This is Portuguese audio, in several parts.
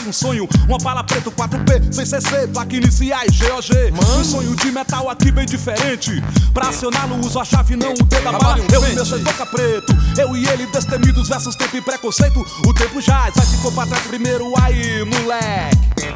um sonho, uma bala preta 4P, sem CC, placa iniciais, GOG. Um sonho de metal aqui bem diferente. Pra acioná-lo uso a chave, não o dedo da bala. Eu e meu cheio boca preto, eu e ele destemidos versus tempo e preconceito. O tempo jaz, vai ficou pra trás primeiro, aí moleque.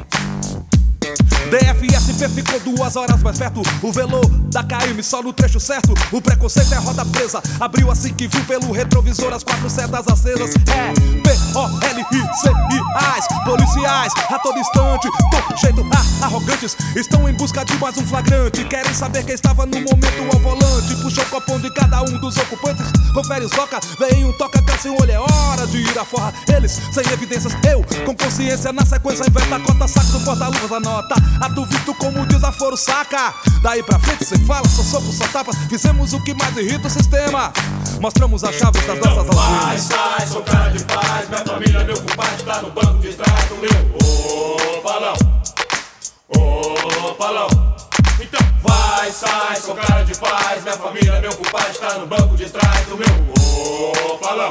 DFSP ficou 2 horas mais perto. O velour da KM só no trecho certo. O preconceito é roda presa. Abriu assim que viu pelo retrovisor as 4 setas acesas. É P-O-L-I-C-I-As. Policiais a todo instante, todo jeito arrogantes. Estão em busca de mais um flagrante. Querem saber quem estava no momento ao volante. Puxou o copão de cada um dos ocupantes. Confere os toca, vem um toca, cansa um olho. É hora de ir à forra. Eles sem evidências, eu com consciência. Na sequência inventa a cota, saco do porta-luvas, anota. Ato visto como desaforo, saca? Daí pra frente cê fala, só soco, só tapas. Fizemos o que mais irrita o sistema. Mostramos as chaves das nossas algemas. Sai, sou cara de paz. Minha família, meu compadre, tá no banco de trás do meu balão. Balão. Então vai, sai, sou cara de paz. Minha família, meu compadre, tá no banco de trás do meu balão.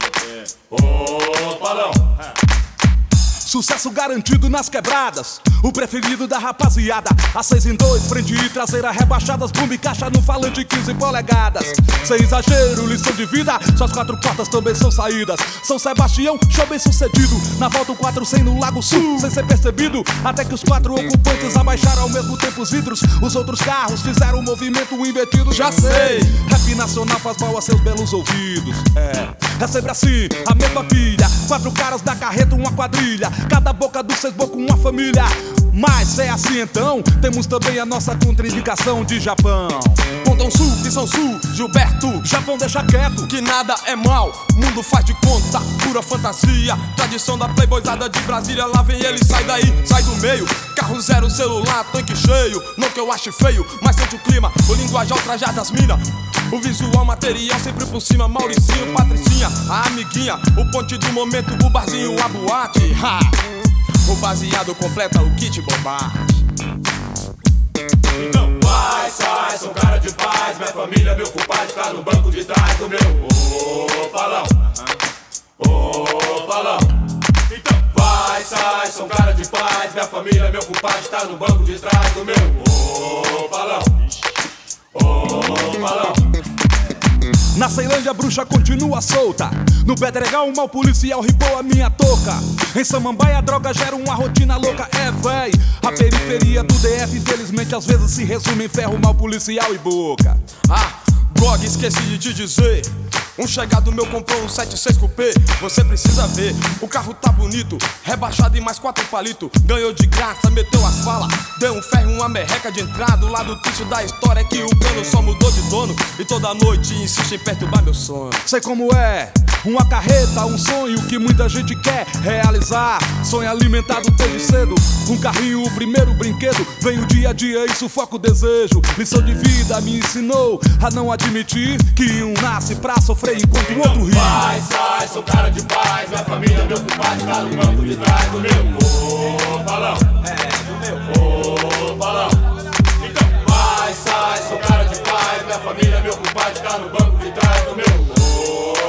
Balão. Sucesso garantido nas quebradas, o preferido da rapaziada. A 6 em 2, frente e traseira rebaixadas. Bomba e caixa no falante 15 polegadas. Sem exagero, lição de vida, só as 4 portas também são saídas. São Sebastião, show bem sucedido. Na volta o 400 no Lago Sul, sem ser percebido. Até que os 4 ocupantes abaixaram ao mesmo tempo os vidros. Os outros carros fizeram um movimento invertido. Já sei, rap nacional faz mal a seus belos ouvidos. É sempre assim, a mesma pilha. 4 caras da carreta, uma quadrilha. Cada boca dos 6 bocos, uma família. Mas é assim então, temos também a nossa contraindicação de Japão. Pontão Sul, Visão Sul, Gilberto. Japão deixa quieto, que nada é mal, mundo faz de conta, pura fantasia. Tradição da playboyzada de Brasília, lá vem ele, sai daí, sai do meio. Carro zero, celular, tanque cheio. Não que eu ache feio, mas sente o clima. O linguajar, o trajar das minas. O visual, material, sempre por cima. Mauricinho, Patricinha, a amiguinha. O ponte do momento, o barzinho, a boate. Ha! O baseado completa o kit bombate. Então vai, sai, sou cara de paz. Minha família, meu compadre, tá no banco de trás do meu balão. Balão. Então vai, sai, sou cara de paz. Minha família, meu compadre, tá no banco de trás do meu balão. Balão. Na Ceilândia a bruxa continua solta. No Pedregal um mau policial ripou a minha touca. Em Samambaia a droga gera uma rotina louca. Véi, a periferia do DF infelizmente às vezes se resume em ferro, mau policial e boca. Gog, esqueci de te dizer. Um chegado meu comprou um 76 Coupé. Você precisa ver, o carro tá bonito. Rebaixado em mais 4 palitos. Ganhou de graça, meteu as falas. Deu um ferro, uma merreca de entrada. O lado triste da história é que o plano só mudou de dono. E toda noite insiste em perturbar meu sonho. Sei como é, uma carreta, um sonho que muita gente quer realizar. Sonho alimentado desde cedo. Um carrinho, o primeiro brinquedo. Vem o dia a dia e sufoca o desejo. Lição de vida me ensinou a não admitir que um nasce pra sofrer enquanto o outro ri. Vai, sai, sou cara de paz. Minha família, meu compadre, tá no banco de trás do meu balão. Do meu balão. Então vai, sai, sou cara de paz. Minha família, meu compadre, tá no banco de trás do meu